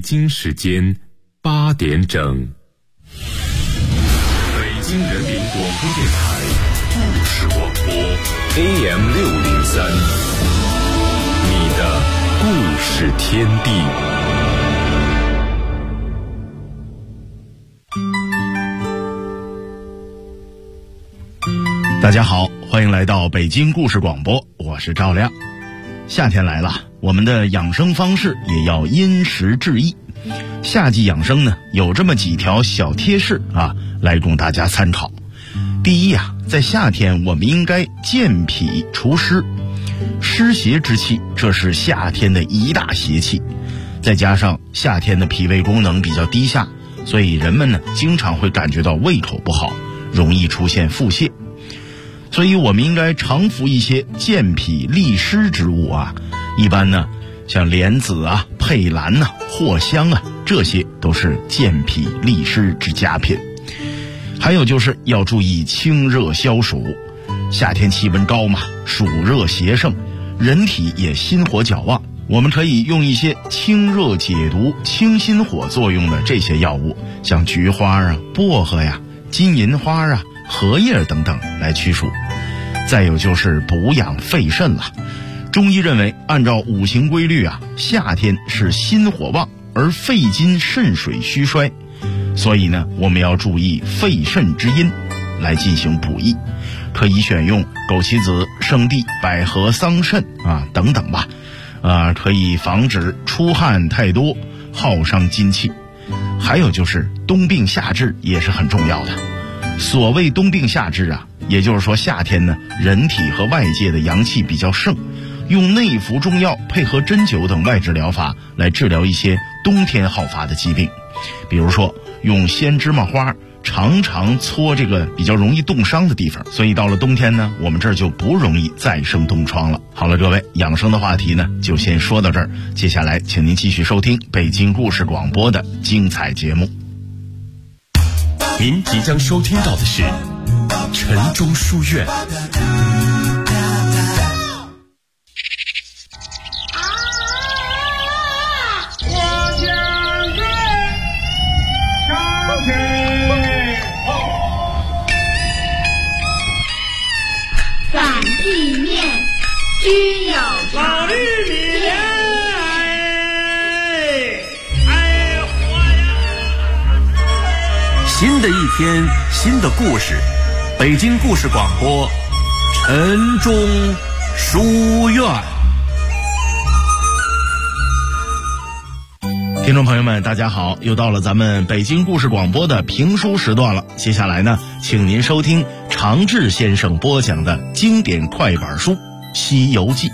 京时间8点整。北京人民广播电台故事广播 AM603，你的故事天地。 大家好，欢迎来到北京故事广播，我是赵亮。夏天来了，我们的养生方式也要因时制宜。夏季养生呢，有这么几条小贴士来供大家参考。第一在夏天我们应该健脾除湿，湿邪之气，这是夏天的一大邪气。再加上夏天的脾胃功能比较低下，所以人们呢经常会感觉到胃口不好，容易出现腹泻。所以我们应该常服一些健脾利湿之物一般呢像莲子佩兰藿香这些都是健脾利湿之佳品。还有就是要注意清热消暑，夏天气温高嘛，暑热邪盛，人体也心火较旺，我们可以用一些清热解毒、清心火作用的这些药物，像菊花薄荷金银花荷叶等等来驱暑。再有就是补养肺肾了。中医认为，按照五行规律夏天是心火旺，而肺金肾水虚衰，所以呢我们要注意肺肾之阴来进行补益，可以选用枸杞子、生地、百合、桑葚等等吧，可以防止出汗太多，耗伤精气。还有就是冬病夏治也是很重要的。所谓冬病夏治也就是说夏天呢人体和外界的阳气比较盛，用内服中药配合针灸等外治疗法来治疗一些冬天好发的疾病。比如说用鲜芝麻花常常搓这个比较容易冻伤的地方，所以到了冬天呢我们这儿就不容易再生冻疮了。好了，各位，养生的话题呢就先说到这儿，接下来请您继续收听北京故事广播的精彩节目。 您即将收听到的是晨钟书院。 反地面须有老绿面， 新的一天，新的故事，北京故事广播，晨钟书院。 听众朋友们大家好，又到了咱们北京故事广播的评书时段了。接下来呢，请您收听常志先生播讲的经典快板书《西游记》。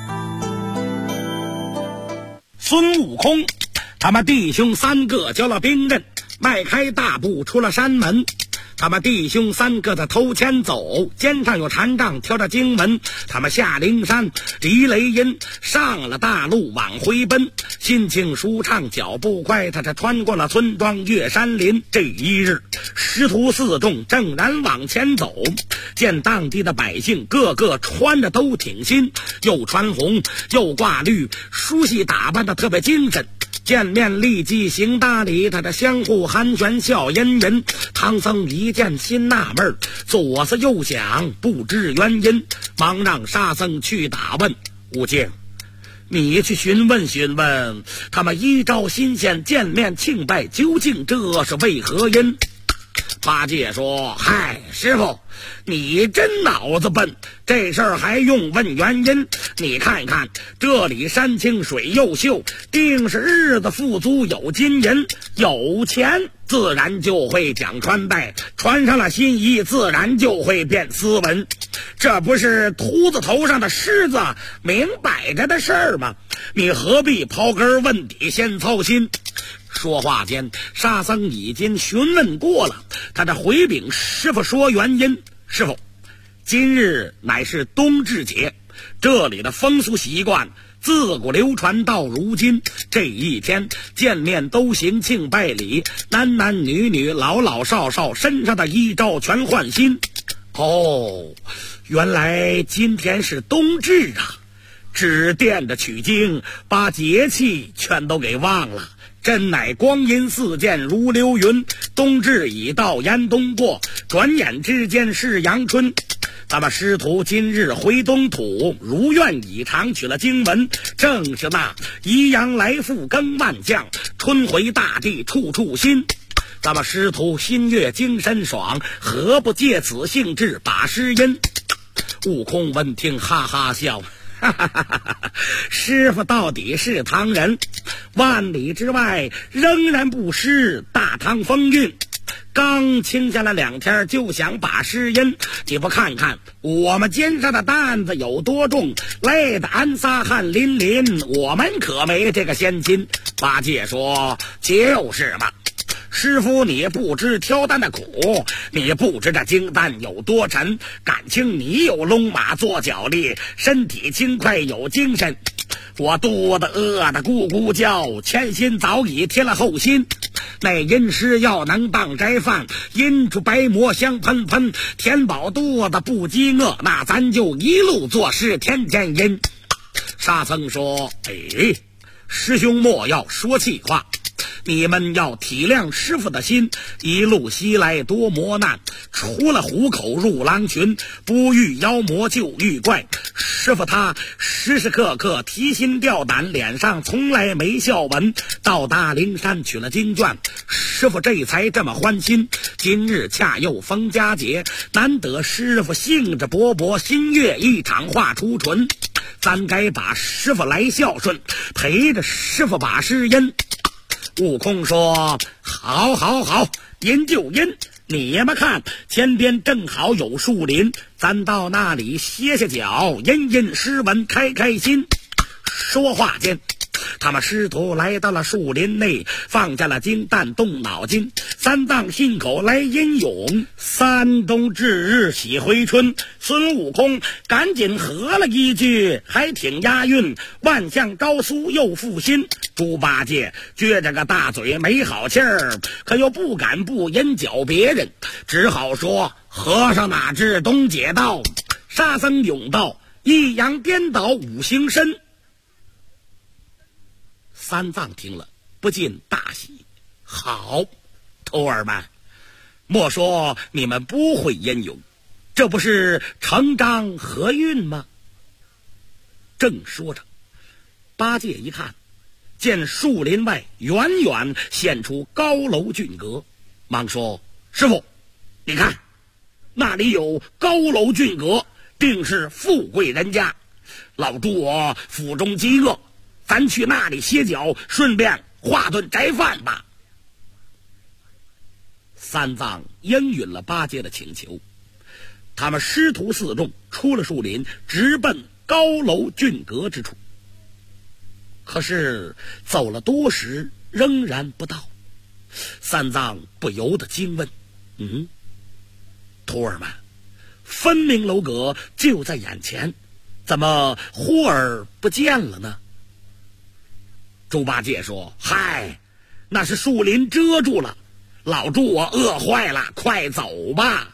孙悟空他们弟兄三个交了兵刃，迈开大步出了山门。他们弟兄三个的头前走，肩上有禅杖挑着经文。他们下灵山离雷音，上了大路往回奔，心情舒畅，脚步快，他这穿过了村庄，越山林。这一日，师徒四众正然往前走，见当地的百姓个个穿着都挺新，又穿红又挂绿，梳洗打扮的特别精神。见面立即行大礼，他这相互寒暄笑吟吟。唐僧一见心纳闷，左思右想不知原因，忙让沙僧去打问。悟净，你去询问询问，他们依照新鲜见面庆拜，究竟这是为何因？八戒说：嗨，师傅，你真脑子笨，这事儿还用问原因？你看看这里山清水又秀，定是日子富足有金银，有钱自然就会讲穿戴，穿上了新衣自然就会变斯文，这不是秃子头上的虱子明摆着的事儿吗？你何必刨根问底先操心？说话间，沙僧已经询问过了，他这回禀师傅说原因。师傅，今日乃是冬至节，这里的风俗习惯自古流传到如今，这一天见面都行庆拜礼，男男女女老老少少身上的衣罩全换新。哦，原来今天是冬至啊，只惦着取经，把节气全都给忘了。 真乃光阴似箭如流云，冬至已到严冬过，转眼之间是阳春。咱们师徒今日回东土，如愿以偿取了经文，正是那宜阳来复更万象，春回大地处处新。咱们师徒心悦精神爽，何不借此兴致把诗吟？悟空闻听哈哈笑，哈哈哈哈，师傅到底是唐人，万里之外仍然不失大唐风韵。刚清下了2天就想把诗吟，你不看看我们肩上的担子有多重，累得安撒汗淋淋，我们可没这个闲心。八戒说就是嘛，师傅你不知挑担的苦，你不知这经担有多沉，感情你有龙马做脚力，身体轻快有精神，我肚子饿得咕咕叫，前心早已添了后心。那阴湿要能当斋饭，阴出白馍香喷喷，填饱肚子不饥饿，那咱就一路做事天天阴。沙僧说师兄莫要说气话，你们要体谅师傅的心，一路西来多磨难，出了虎口入狼群，不遇妖魔就遇怪。师傅他时时刻刻提心吊胆，脸上从来没笑纹。到达灵山取了经卷，师傅这才这么欢心。今日恰又逢佳节，难得师傅兴致勃勃，心悦一场话出唇，咱该把师傅来孝顺，陪着师傅把诗吟。悟空说好好好，吟就吟，你们看前边正好有树林，咱到那里歇歇脚，吟吟诗文，开开心。说话间，他们师徒来到了树林内，放下了金蛋动脑筋，三藏信口来吟咏，山东至日喜回春。孙悟空赶紧合了一句，还挺押韵，万象高酥又复新。猪八戒撅着个大嘴没好气儿，可又不敢不引搅别人，只好说和尚哪知东解道，沙僧咏道抑扬颠倒五行身。三藏听了不禁大喜，好，徒儿们，莫说你们不会吟咏，这不是成章合韵吗？正说着，八戒一看，见树林外远远现出高楼峻阁，忙说师傅，你看那里有高楼峻阁，定是富贵人家，老猪我腹中饥饿，咱去那里歇脚，顺便化顿斋饭吧。三藏应允了八戒的请求，他们师徒四众出了树林，直奔高楼峻阁之处。可是走了多时仍然不到，三藏不由得惊问，徒儿们，分明楼阁就在眼前，怎么忽而不见了呢？猪八戒说，嗨，那是树林遮住了，老猪我饿坏了，快走吧。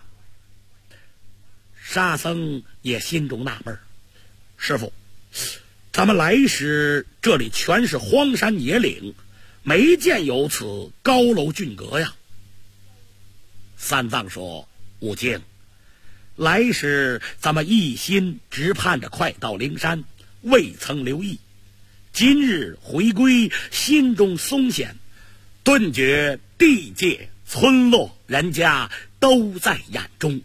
沙僧也心中纳闷，师傅，咱们来时这里全是荒山野岭，没见有此高楼峻阁呀。三藏说，悟净，来时咱们一心直盼着快到灵山，未曾留意，今日回归，心中松懈，顿觉地界村落人家都在眼中。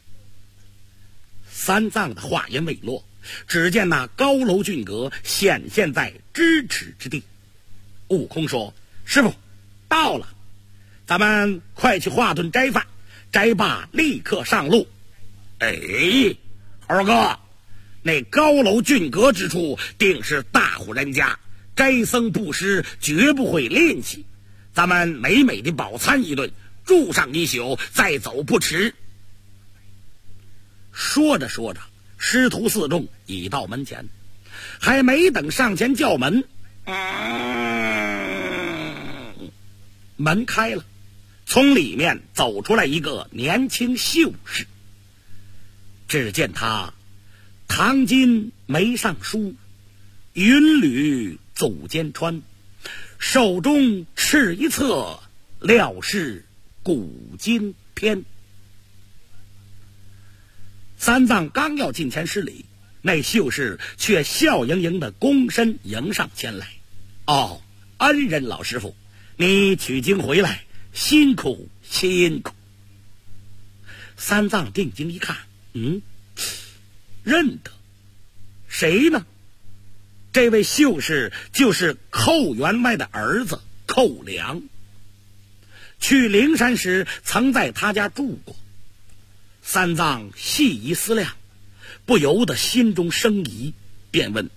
三藏的话音未落，只见那高楼峻阁显现在咫尺之地。悟空说，师傅到了，咱们快去化顿斋饭，斋罢立刻上路。猴哥，那高楼峻阁之处定是大户人家，斋僧布施绝不会吝惜，咱们美美的饱餐一顿，住上一宿，再走不迟。说着说着，师徒四众已到门前，还没等上前叫门，门开了，从里面走出来一个年轻秀士。只见他唐巾眉上梳，云履足间穿， 手中持一册，料是古今篇。三藏刚要近前施礼，那秀士却笑盈盈的躬身迎上前来。哦，恩人老师傅，你取经回来，辛苦辛苦。三藏定睛一看，认得，谁呢？这位秀士就是寇员外的儿子寇良。去灵山时曾在他家住过。三藏细疑思量，不由得心中生疑，便问：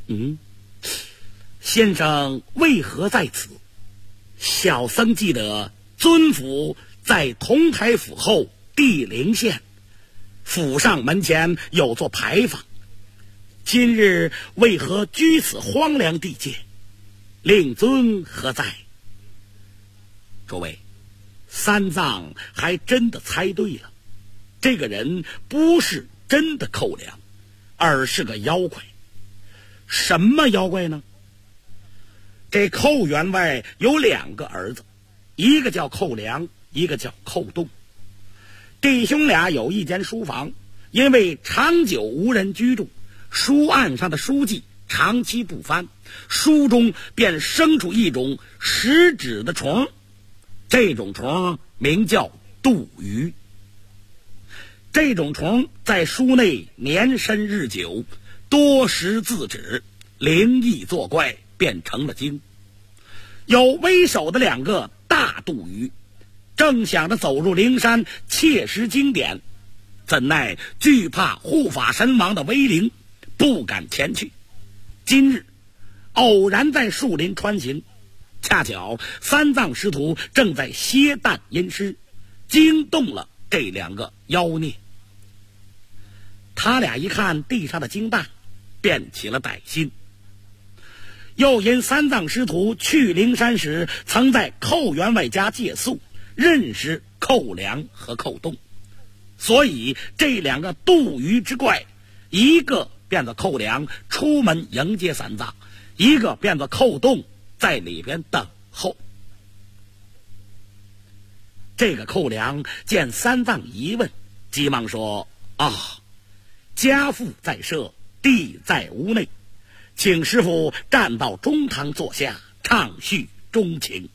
先生为何在此？小僧记得尊府在同台府后地陵县，府上门前有座牌坊，今日为何居此荒凉地界？令尊何在？诸位，三藏还真的猜对了，这个人不是真的寇良，而是个妖怪。什么妖怪呢？这寇员外有2个儿子，一个叫寇良，一个叫寇栋。弟兄俩有一间书房，因为长久无人居住，书案上的书记长期不翻，书中便生出一种食指的虫，这种虫名叫杜鱼。这种虫在书内年深日久，多识字纸，灵异作怪，便成了精。有为首的2个大杜鱼，正想着走入灵山切实经典，怎奈惧怕护法神王的威灵，不敢前去。今日偶然在树林穿行，恰巧三藏师徒正在歇诞吟诗，惊动了这2个妖孽。他俩一看地上的经蛋，便起了歹心。又因三藏师徒去灵山时曾在寇员外家借宿，认识寇良和寇栋，所以这2个杜鱼之怪，一个变作寇良出门迎接三藏，一个变作寇栋在里边等候。这个寇良见三藏一问，急忙说：家父在舍，弟在屋内，请师父站到中堂坐下，畅叙衷情。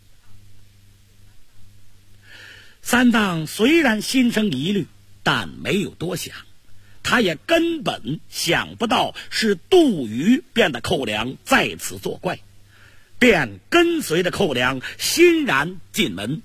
三藏虽然心生疑虑，但没有多想，他也根本想不到是杜鱼变的寇良在此作怪，便跟随着寇良欣然进门。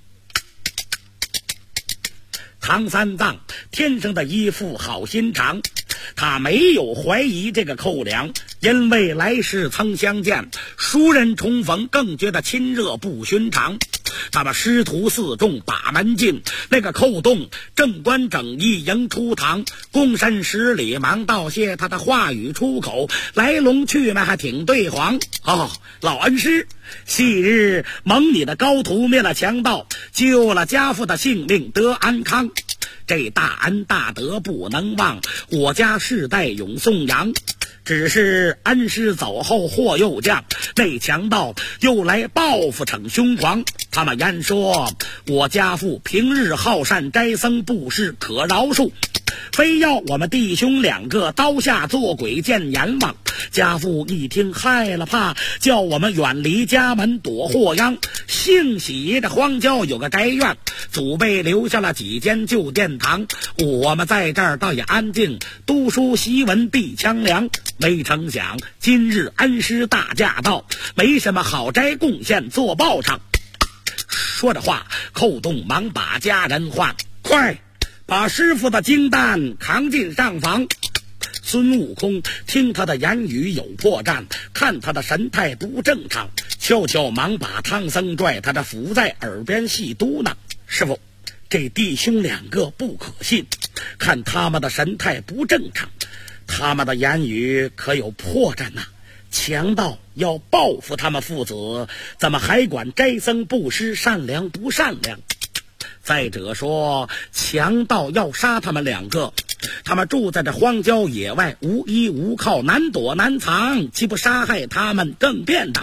唐三藏天生的一副好心肠，他没有怀疑这个寇良，因为来世曾相见，熟人重逢，更觉得亲热不寻常。他把师徒4众把门进，那个寇栋正官整衣迎出堂，躬身施礼，忙道谢。他的话语出口，来龙去脉还挺对黄。老恩师，昔日蒙你的高徒灭了强盗，救了家父的性命，得安康，这大恩大德不能忘，我家世代永颂扬。只是恩师走后祸又降，那强盗又来报复逞凶狂。他们言说我家父平日好善斋僧布施，可饶恕，非要我们弟兄2个刀下做鬼见阎王。家父一听害了怕，叫我们远离家门躲祸殃。幸喜这荒郊有个宅院，祖辈留下了几间旧殿堂，我们在这儿倒也安静，读书习文必强良。没成想今日恩师大驾到，没什么好斋贡献做报偿。说着话，寇栋忙把家人唤：快把师傅的经蛋扛进上房。孙悟空听他的言语有破绽，看他的神态不正常，悄悄忙把唐僧拽他的伏在耳边细嘟囔：师傅，这弟兄2个不可信，看他们的神态不正常，他们的言语可有破绽呐。强盗要报复他们父子，怎么还管斋僧布施善良不善良？再者说，强盗要杀他们2个，他们住在这荒郊野外，无依无靠，难躲难藏，岂不杀害他们更便当？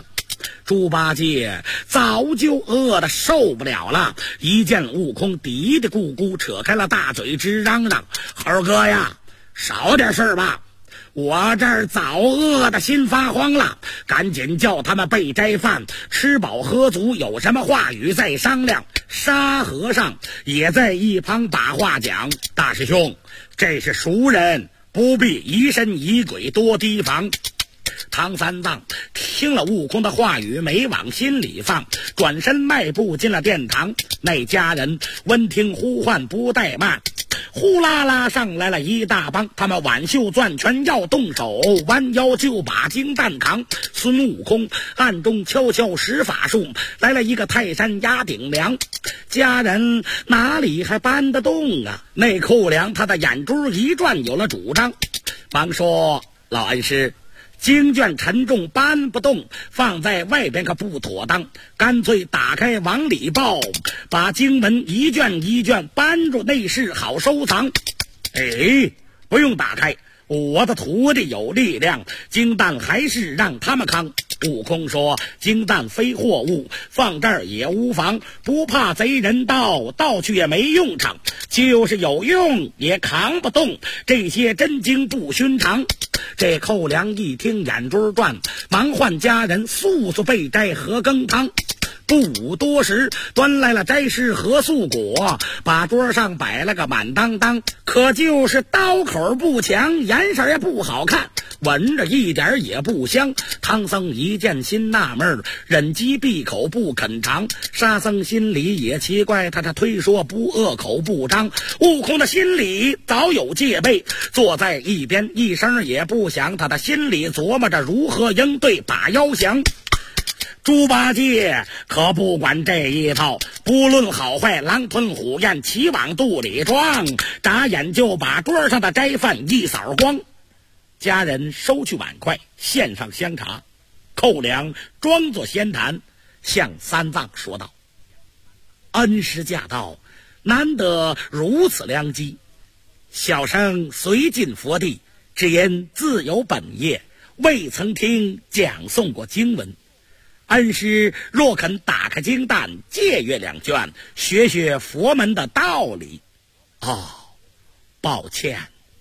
猪八戒早就饿得受不了了，一见悟空嘀嘀咕咕，扯开了大嘴直嚷嚷：“猴哥呀，少点事儿吧！我这儿早饿得心发慌了，赶紧叫他们备斋饭，吃饱喝足，有什么话语再商量。”沙和尚也在一旁把话讲：“大师兄，这是熟人，不必疑神疑鬼，多提防。”唐三藏听了悟空的话语，没往心里放，转身迈步进了殿堂。那家人闻听呼唤，不怠慢，呼啦啦上来了一大帮，他们挽袖攥拳要动手，弯腰就把金蛋扛。孙悟空暗中悄悄使法术，来了一个泰山压顶梁，家人哪里还搬得动啊？那寇良他的眼珠一转，有了主张，忙说：“老恩师，经卷沉重搬不动，放在外边可不妥当，干脆打开往里抱，把经文一卷一卷搬入内室，好收藏。”“哎，不用打开，我的徒弟有力量，经蛋还是让他们扛。”悟空说：“经蛋非货物，放这儿也无妨，不怕贼人盗去也没用场，就是有用也扛不动，这些真经不寻常。”这寇良一听眼珠转，忙唤家人速速备斋和羹汤。不午多时，端来了斋食和素果，把桌上摆了个满当当，可就是刀口不强，颜色也不好看，闻着一点也不香。唐僧一见心纳闷，忍饥闭口不肯尝。沙僧心里也奇怪，他这推说不恶口不张。悟空的心里早有戒备，坐在一边一声也不响，他的心里琢磨着如何应对，把腰降。猪八戒可不管这一套，不论好坏，狼吞虎咽，齐往肚里装，眨眼就把桌上的斋饭一扫光。家人收去碗筷，献上香茶。寇良装作闲谈，向三藏说道：“恩师驾到，难得如此良机，小生随进佛地，只因自有本业，未曾听讲诵过经文。恩师若肯打开经蛋，借阅2卷，学学佛门的道理。”“哦，抱歉，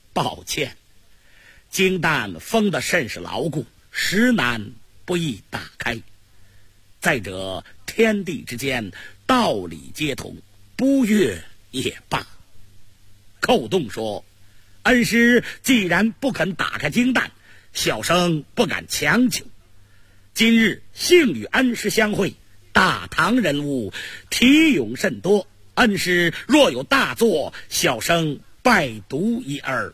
经蛋封得甚是牢固，实难不易打开。再者，天地之间道理皆同，不阅也罢。”寇洞说：“恩师既然不肯打开经蛋，小生不敢强求。今日幸与恩师相会，大唐人物题咏甚多，恩师若有大作，小生拜读一二。”“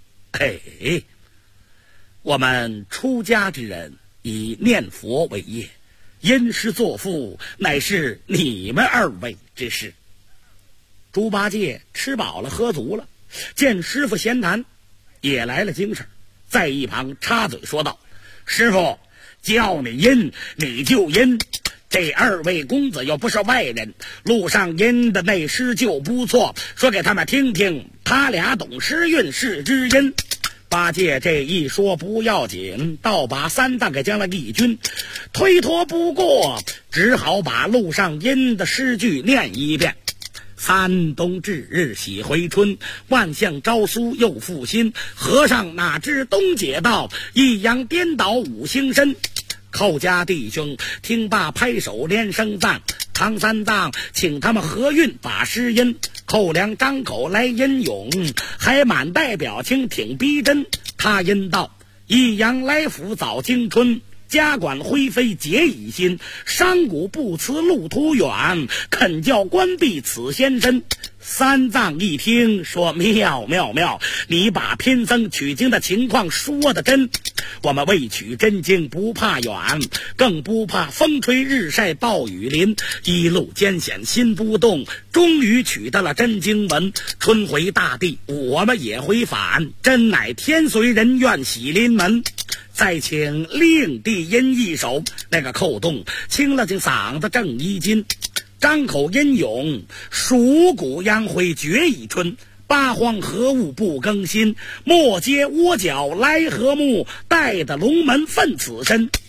我们出家之人以念佛为业，吟诗作赋乃是你们2位之事。”猪八戒吃饱了喝足了，见师傅闲谈，也来了精神，在一旁插嘴说道：“师傅叫你吟你就吟，这2位公子又不是外人，路上吟的那诗就不错，说给他们听听，他俩懂诗韵是知音。”八戒这一说不要紧，倒把三藏给将了一军，推脱不过，只好把路上吟的诗句念一遍：“三冬至日喜回春，万象朝苏又复新。和尚哪知东解道，一阳颠倒五星身。”寇家弟兄听罢拍手连声赞，唐三藏请他们合韵把诗吟，寇良张口来吟咏，还满带表情挺逼真。他吟道：“一阳来福早经春，家管灰飞结已新。商贾不辞路途远，肯教关闭此先身。”三藏一听说：“妙，你把贫僧取经的情况说得真。我们为取真经不怕远，更不怕风吹日晒暴雨淋，一路艰险心不动，终于取得了真经文。春回大地，我们也回返，真乃天随人愿喜临门。再请令弟吟一首。”那个寇洞清了清嗓子，正衣襟，张口吟咏：“蜀谷阳辉绝已春，八荒何物不更新。莫接窝角来和睦，待得龙门奋此身。”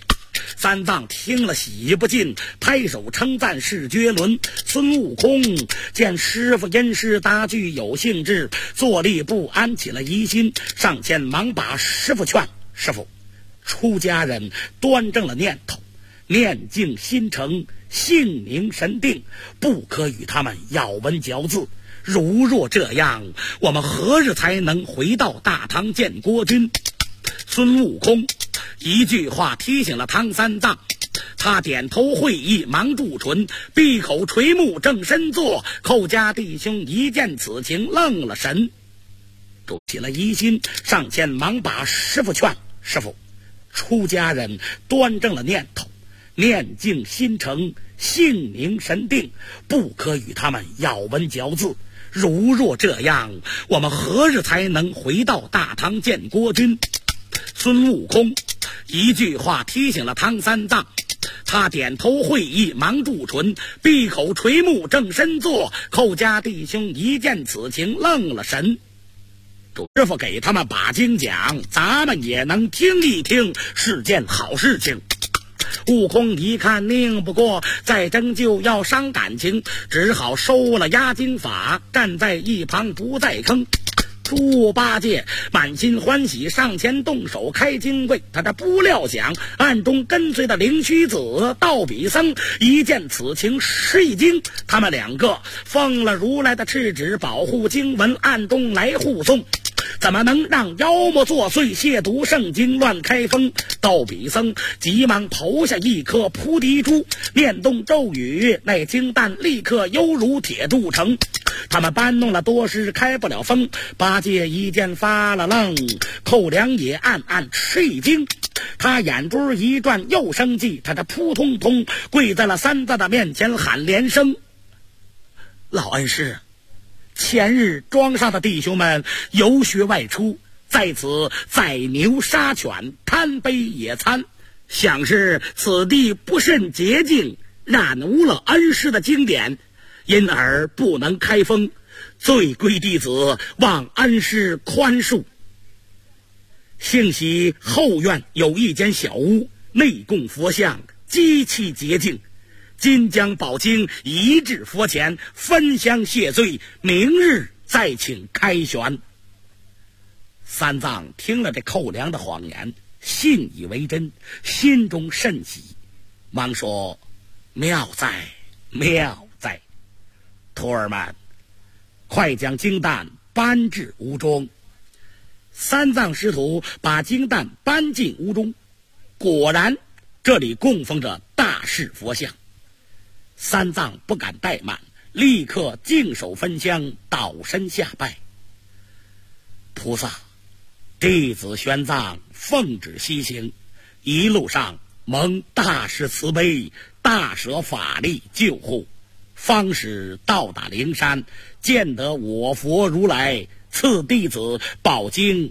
三藏听了喜不尽，拍手称赞是绝伦。孙悟空见师傅因师答句有兴致，坐立不安起了疑心，上前忙把师傅劝：师傅，出家人端正了念头，念静心诚，性明神定，不可与他们咬文嚼字。如若这样，我们何日才能回到大唐见国君？孙悟空一句话提醒了唐三藏，他点头会意，忙住唇，闭口垂目正身坐。寇家弟兄一见此情，愣了神，住起了疑心，上前忙把师傅劝：师傅，出家人端正了念头，念静心诚，性明神定，不可与他们咬文嚼字。如若这样，我们何日才能回到大唐见国君？孙悟空一句话提醒了唐三藏，他点头会意，忙住唇，闭口垂目正身坐。寇家弟兄一见此情，愣了神。师傅给他们把经讲，咱们也能听一听，是件好事情。悟空一看拧不过，再争就要伤感情，只好收了押金法，站在一旁不再吭。猪八戒满心欢喜，上前动手开金柜，他这不料想，暗中跟随的灵虚子、道比僧一见此情，吃一惊。他们两个奉了如来的敕旨，保护经文，暗中来护送，怎么能让妖魔作祟，亵渎圣经，乱开封？道比僧急忙投下一颗菩提珠，念动咒语，那金蛋立刻犹如铁铸成。他们搬弄了多时，开不了封。八戒一见发了愣，寇良也暗暗吃一惊。他眼珠一转，又生气，他这扑通通跪在了三藏的面前，喊连声：老恩师，前日庄上的弟兄们游学外出，在此宰牛杀犬，贪杯野餐，想是此地不甚洁净，染污了恩师的经典，因而不能开封，罪归弟子，望恩师宽恕。幸喜后院有一间小屋，内供佛像，极其洁净，今将宝经移至佛前，分香谢罪，明日再请开玄。三藏听了这寇良的谎言，信以为真，心中甚喜，忙说：妙哉妙哉，徒儿们，快将经蛋搬至屋中。三藏师徒把经蛋搬进屋中，果然这里供奉着大士佛像。三藏不敢怠慢，立刻净手分香，倒身下拜。菩萨，弟子玄奘奉旨西行，一路上蒙大士慈悲，大舍法力救护，方使到达灵山，见得我佛如来，赐弟子宝经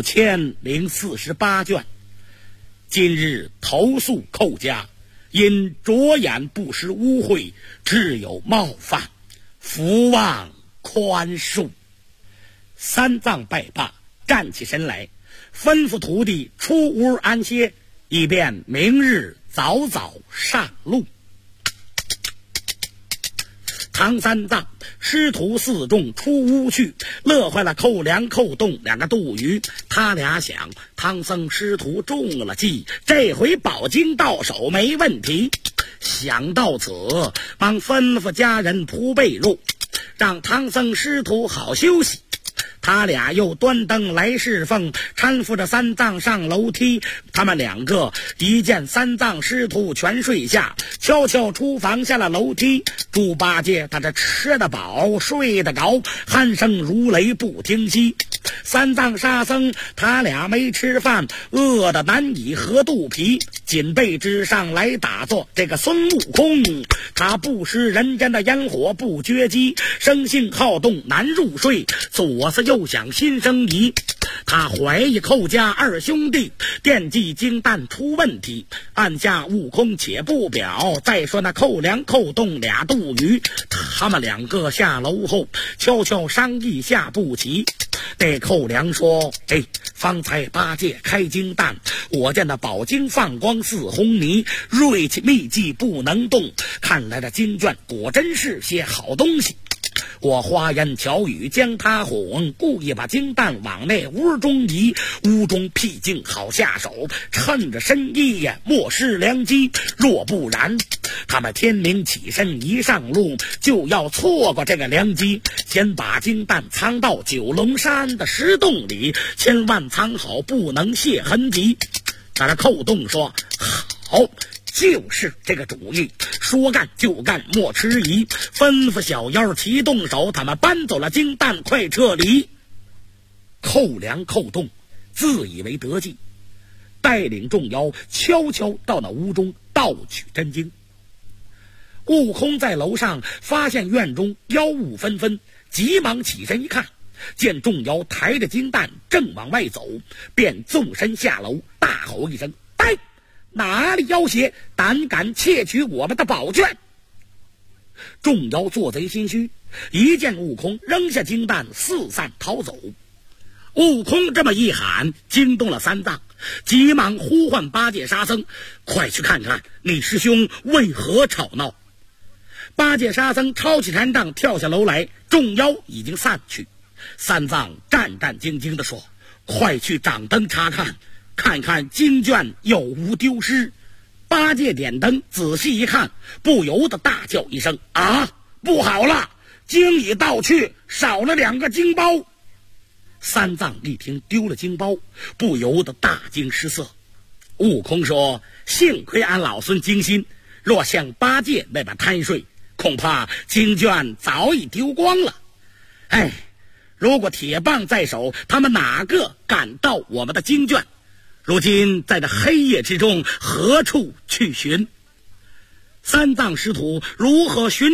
5048卷。今日投诉寇家，因着眼不识污秽，致有冒犯，福望宽恕。三藏拜罢，站起身来，吩咐徒弟出屋安歇，以便明日早早上路。唐三藏师徒四众出屋去，乐坏了寇良、寇洞两个肚鱼。他俩想，唐僧师徒中了计，这回宝经到手没问题。想到此，忙吩咐家人铺被褥，让唐僧师徒好休息。他俩又端灯来侍奉，搀扶着三藏上楼梯。他们两个一见三藏师徒全睡下，悄悄出房下了楼梯。猪八戒他这吃得饱，睡得着，鼾声如雷不停息。三藏沙僧他俩没吃饭，饿得难以合肚皮，锦被之上来打坐。这个孙悟空他不食人间的烟火，不绝迹，生性好动，难入睡，左思右想心生疑。 他怀疑寇家二兄弟惦记金蛋出问题，按下悟空且不表。再说那寇良、寇洞俩杜鱼，他们两个下楼后悄悄商议下步棋。对寇良说：方才八戒开金蛋，我见那宝晶放光似红泥，锐气秘技不能动，看来这经卷果真是些好东西。我花言巧语将他哄，故意把金蛋往那屋中移，屋中僻静好下手，趁着深夜莫失良机。若不然，他们天明起身一上路，就要错过这个良机。先把金蛋藏到九龙山的石洞里，千万藏好，不能泄痕迹。那寇洞说：好，就是这个主意，说干就干，莫迟疑。吩咐小妖齐动手，他们搬走了金蛋，快撤离。寇良、寇洞自以为得计，带领众妖悄悄到那屋中盗取真经。悟空在楼上发现院中妖物纷纷，急忙起身一看，见众妖抬着金蛋正往外走，便纵身下楼，大吼一声：哪里妖邪，胆敢窃取我们的宝卷！众妖做贼心虚，一见悟空扔下金蛋，四散逃走。悟空这么一喊，惊动了三藏，急忙呼唤八戒、沙僧：快去看看你师兄为何吵闹。八戒、沙僧抄起禅杖跳下楼来，众妖已经散去。三藏战战兢兢地说：快去掌灯查看，看看经卷有无丢失。八戒点灯仔细一看，不由得大叫一声：不好了，经已盗去，少了2个经包。三藏一听丢了经包，不由得大惊失色。悟空说：幸亏俺老孙精心，若像八戒那般贪睡，恐怕经卷早已丢光了。如果铁棒在手，他们哪个敢盗我们的经卷？如今在这黑夜之中，何处去寻？三藏师徒如何寻